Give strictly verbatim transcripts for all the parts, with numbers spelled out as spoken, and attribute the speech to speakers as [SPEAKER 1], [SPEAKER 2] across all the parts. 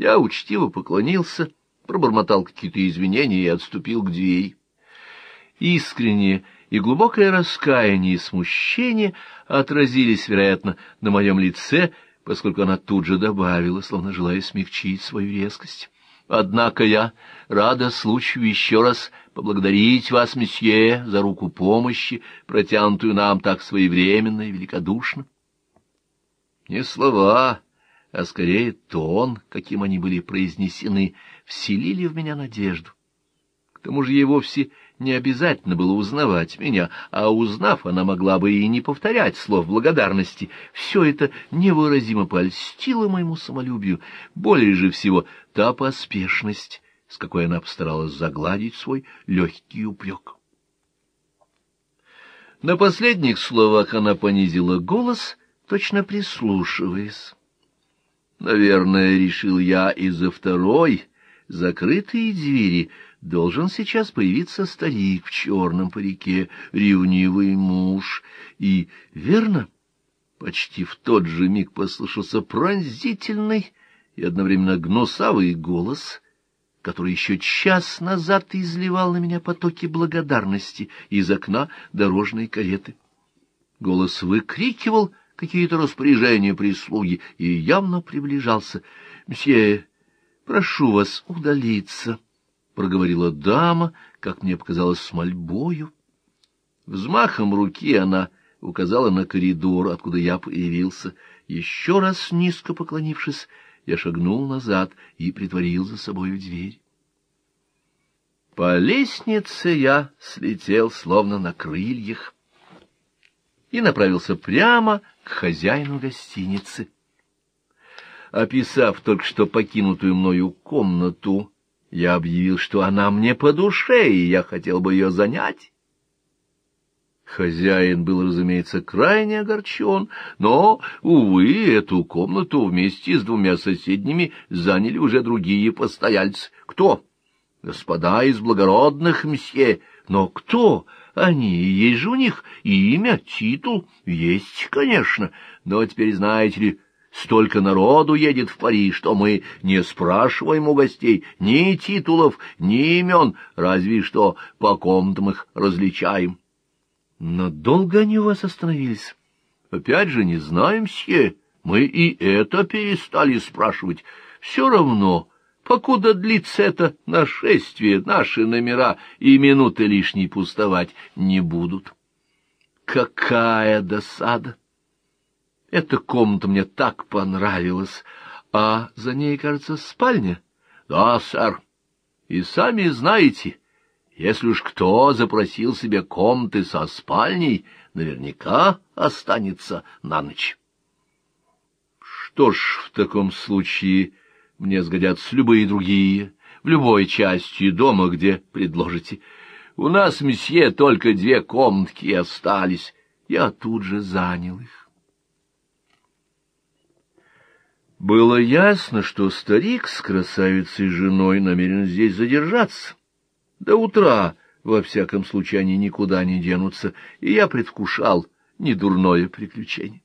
[SPEAKER 1] Я учтиво поклонился, пробормотал какие-то извинения и отступил к двери. Искреннее и глубокое раскаяние и смущение отразились, вероятно, на моем лице, поскольку она тут же добавила, словно желая смягчить свою резкость: «Однако я рада случаю еще раз поблагодарить вас, месье, за руку помощи, протянутую нам так своевременно и великодушно». Не слова, а скорее тон, каким они были произнесены, вселили в меня надежду. К тому же ей вовсе не обязательно было узнавать меня, а узнав, она могла бы и не повторять слов благодарности. Все это невыразимо польстило моему самолюбию, более же всего та поспешность, с какой она постаралась загладить свой легкий упрек. На последних словах она понизила голос, точно прислушиваясь. Наверное, решил я, из-за второй закрытой двери должен сейчас появиться старик в черном парике, ревнивый муж. И, верно, почти в тот же миг послышался пронзительный и одновременно гнусавый голос, который еще час назад изливал на меня потоки благодарности из окна дорожной кареты. Голос выкрикивал какие-то распоряжения прислуги и явно приближался. — Мсье, прошу вас удалиться, — проговорила дама, как мне показалось, с мольбою. Взмахом руки она указала на коридор, откуда я появился. Еще раз низко поклонившись, я шагнул назад и притворил за собою дверь. По лестнице я слетел, словно на крыльях, и направился прямо к хозяину гостиницы. Описав только что покинутую мною комнату, я объявил, что она мне по душе, и я хотел бы ее занять. Хозяин был, разумеется, крайне огорчен, но, увы, эту комнату вместе с двумя соседними заняли уже другие постояльцы. Кто? Господа из благородных, мсье. Но кто? Они, есть же у них имя, титул. Есть, конечно, но теперь, знаете ли, столько народу едет в Париж, что мы не спрашиваем у гостей ни титулов, ни имен, разве что по комнатам их различаем. Но долго они у вас остановились? Опять же, не знаем, мсье, мы и это перестали спрашивать. Все равно, покуда длится это нашествие, наши номера и минуты лишней пустовать не будут. Какая досада! Эта комната мне так понравилась, а за ней, кажется, спальня. Да, сэр, и сами знаете, если уж кто запросил себе комнаты со спальней, наверняка останется на ночь. Что ж, в таком случае мне сгодятся любые другие, в любой части дома, где предложите. У нас, месье, только две комнатки остались. Я тут же занял их. Было ясно, что старик с красавицей женой намерен здесь задержаться. До утра, во всяком случае, они никуда не денутся, и я предвкушал недурное приключение.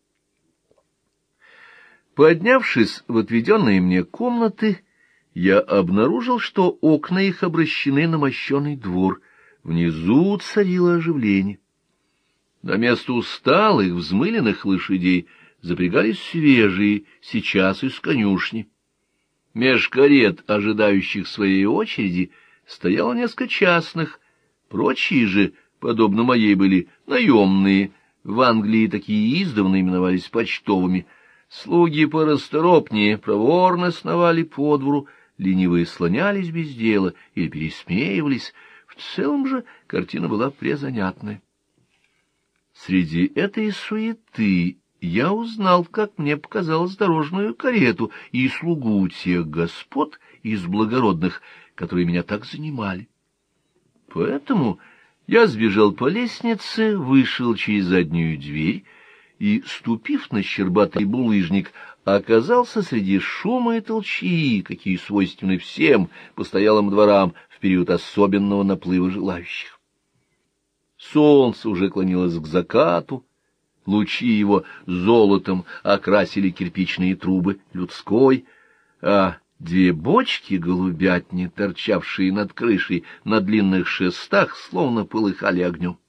[SPEAKER 1] Поднявшись в отведенные мне комнаты, я обнаружил, что окна их обращены на мощеный двор. Внизу царило оживление. На место усталых, взмыленных лошадей запрягались свежие, сейчас из конюшни. Меж карет, ожидающих своей очереди, стояло несколько частных, прочие же, подобно моей, были наемные. В Англии такие издавна именовались почтовыми. Слуги порасторопнее проворно сновали по двору, ленивые слонялись без дела или пересмеивались. В целом же картина была презанятная. Среди этой суеты я узнал, как мне показалось, дорожную карету и слугу тех господ из благородных, которые меня так занимали. Поэтому я сбежал по лестнице, вышел через заднюю дверь и, ступив на щербатый булыжник, оказался среди шума и толчии, какие свойственны всем постоялым дворам в период особенного наплыва желающих. Солнце уже клонилось к закату, лучи его золотом окрасили кирпичные трубы людской, а Две бочки голубятни, торчавшие над крышей, на длинных шестах, словно полыхали огнем.